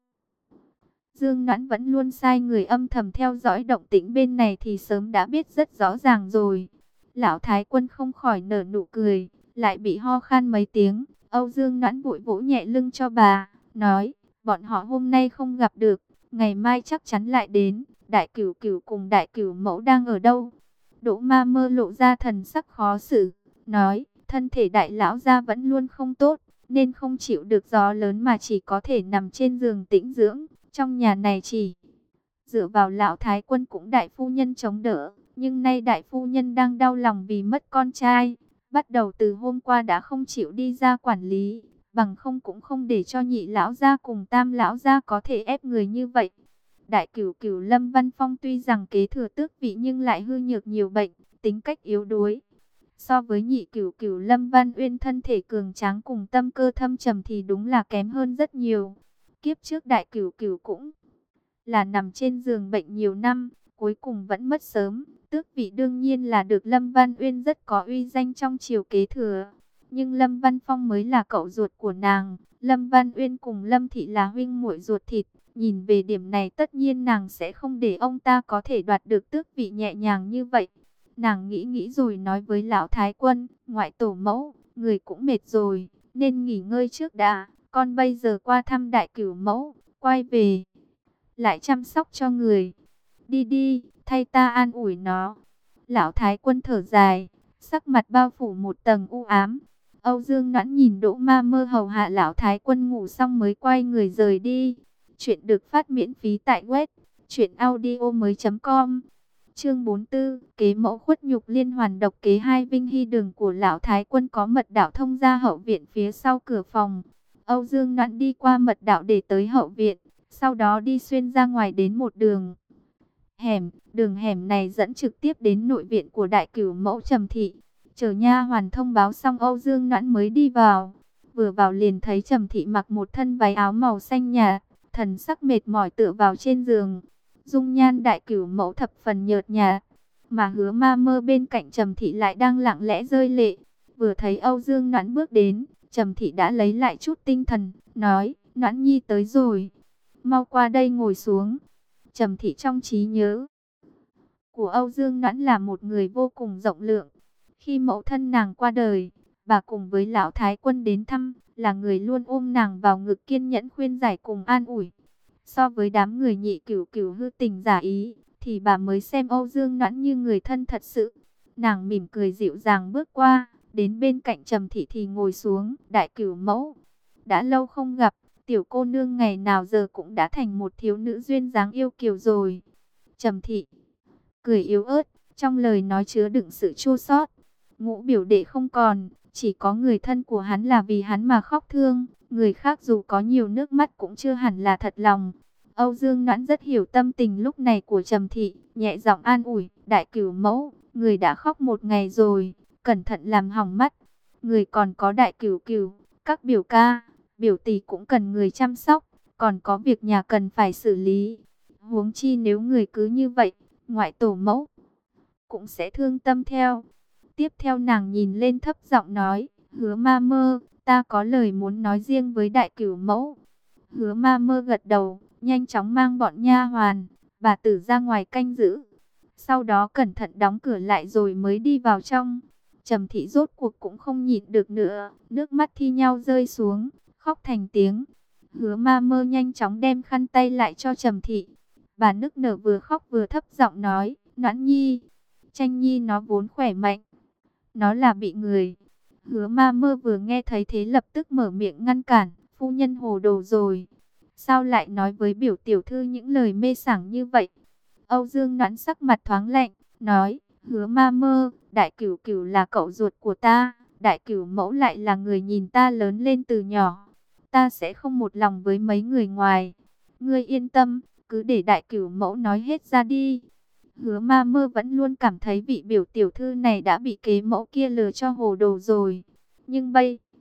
Dương Noãn vẫn luôn sai người âm thầm theo dõi động tĩnh bên này thì sớm đã biết rất rõ ràng rồi. Lão thái quân không khỏi nở nụ cười, lại bị ho khan mấy tiếng. Âu Dương Noãn vội vỗ nhẹ lưng cho bà, nói, bọn họ hôm nay không gặp được, ngày mai chắc chắn lại đến. Đại Cửu Cửu cùng Đại Cửu mẫu đang ở đâu? Đỗ Ma Mơ lộ ra thần sắc khó xử, nói, thân thể đại lão gia vẫn luôn không tốt, nên không chịu được gió lớn mà chỉ có thể nằm trên giường tĩnh dưỡng. Trong nhà này chỉ dựa vào lão thái quân cũng đại phu nhân chống đỡ, nhưng nay đại phu nhân đang đau lòng vì mất con trai, bắt đầu từ hôm qua đã không chịu đi ra quản lý, bằng không cũng không để cho nhị lão gia cùng tam lão gia có thể ép người như vậy. Đại Cửu Cửu Lâm Văn Phong tuy rằng kế thừa tước vị nhưng lại hư nhược nhiều bệnh, tính cách yếu đuối. So với nhị Cửu Cửu Lâm Văn Uyên thân thể cường tráng cùng tâm cơ thâm trầm thì đúng là kém hơn rất nhiều. Kiếp trước Đại Cửu Cửu cũng là nằm trên giường bệnh nhiều năm, cuối cùng vẫn mất sớm. Tước vị đương nhiên là được Lâm Văn Uyên rất có uy danh trong triều kế thừa. Nhưng Lâm Văn Phong mới là cậu ruột của nàng. Lâm Văn Uyên cùng Lâm Thị là huynh muội ruột thịt. Nhìn về điểm này tất nhiên nàng sẽ không để ông ta có thể đoạt được tước vị nhẹ nhàng như vậy. Nàng nghĩ nghĩ rồi nói với lão thái quân, ngoại tổ mẫu, người cũng mệt rồi, nên nghỉ ngơi trước đã. Con bây giờ qua thăm đại cửu mẫu, quay về lại chăm sóc cho người. Đi đi, thay ta an ủi nó. Lão thái quân thở dài, sắc mặt bao phủ một tầng u ám. Âu Dương Noãn nhìn Đỗ Ma Mơ hầu hạ lão thái quân ngủ xong mới quay người rời đi. Chuyện được phát miễn phí tại web truyện audio mới chấm com. Chương bốn mươi tư, kế mẫu khuất nhục liên hoàn độc kế hai. Vinh Hy đường của lão thái quân có mật đạo thông ra hậu viện phía sau cửa phòng. Âu Dương Noãn đi qua mật đạo để tới hậu viện, sau đó đi xuyên ra ngoài đến một đường hẻm. Đường hẻm này dẫn trực tiếp đến nội viện của đại cửu mẫu Trầm Thị. Chờ nha hoàn thông báo xong, Âu Dương Noãn mới đi vào. Vừa vào liền thấy Trầm Thị mặc một thân váy áo màu xanh nhạt, thần sắc mệt mỏi tựa vào trên giường. Dung nhan đại cửu mẫu thập phần nhợt nhạt, mà Hứa Ma Mơ bên cạnh Trầm Thị lại đang lặng lẽ rơi lệ. Vừa thấy Âu Dương Noãn bước đến, Trầm Thị đã lấy lại chút tinh thần, nói: Noãn nhi tới rồi, mau qua đây ngồi xuống. Trầm Thị trong trí nhớ của Âu Dương Noãn là một người vô cùng rộng lượng. Khi mẫu thân nàng qua đời, bà cùng với lão thái quân đến thăm, là người luôn ôm nàng vào ngực kiên nhẫn khuyên giải cùng an ủi. So với đám người nhị cửu cửu hư tình giả ý, thì bà mới xem Âu Dương Noãn như người thân thật sự. Nàng mỉm cười dịu dàng bước qua, đến bên cạnh Trầm Thị thì ngồi xuống. Đại cửu mẫu, đã lâu không gặp, tiểu cô nương ngày nào giờ cũng đã thành một thiếu nữ duyên dáng yêu kiều rồi. Trầm Thị cười yếu ớt, trong lời nói chứa đựng sự chua xót. Ngũ biểu đệ không còn, chỉ có người thân của hắn là vì hắn mà khóc thương. Người khác dù có nhiều nước mắt cũng chưa hẳn là thật lòng. Âu Dương Noãn rất hiểu tâm tình lúc này của Trầm Thị, nhẹ giọng an ủi: đại cửu mẫu, người đã khóc một ngày rồi, cẩn thận làm hỏng mắt. Người còn có đại cửu cửu, các biểu ca, biểu tỷ cũng cần người chăm sóc, còn có việc nhà cần phải xử lý. Huống chi nếu người cứ như vậy, ngoại tổ mẫu cũng sẽ thương tâm theo. Tiếp theo nàng nhìn lên thấp giọng nói: Hứa Ma Mơ, ta có lời muốn nói riêng với đại cửu mẫu. Hứa Ma Mơ gật đầu, nhanh chóng mang bọn nha hoàn, bà tử ra ngoài canh giữ. Sau đó cẩn thận đóng cửa lại rồi mới đi vào trong. Trầm Thị rốt cuộc cũng không nhịn được nữa, nước mắt thi nhau rơi xuống, khóc thành tiếng. Hứa Ma Mơ nhanh chóng đem khăn tay lại cho Trầm Thị. Bà nức nở vừa khóc vừa thấp giọng nói: Noãn nhi, Tranh nhi nó vốn khỏe mạnh, nó là bị người. Hứa Ma Mơ vừa nghe thấy thế lập tức mở miệng ngăn cản: phu nhân hồ đồ rồi, sao lại nói với biểu tiểu thư những lời mê sảng như vậy? Âu Dương Noãn sắc mặt thoáng lạnh, nói: Hứa Ma Mơ, đại cửu cửu là cậu ruột của ta, đại cửu mẫu lại là người nhìn ta lớn lên từ nhỏ, ta sẽ không một lòng với mấy người ngoài. Ngươi yên tâm, cứ để đại cửu mẫu nói hết ra đi. Hứa Ma Mơ vẫn luôn cảm thấy vị biểu tiểu thư này đã bị kế mẫu kia lừa cho hồ đồ rồi. Nhưng bây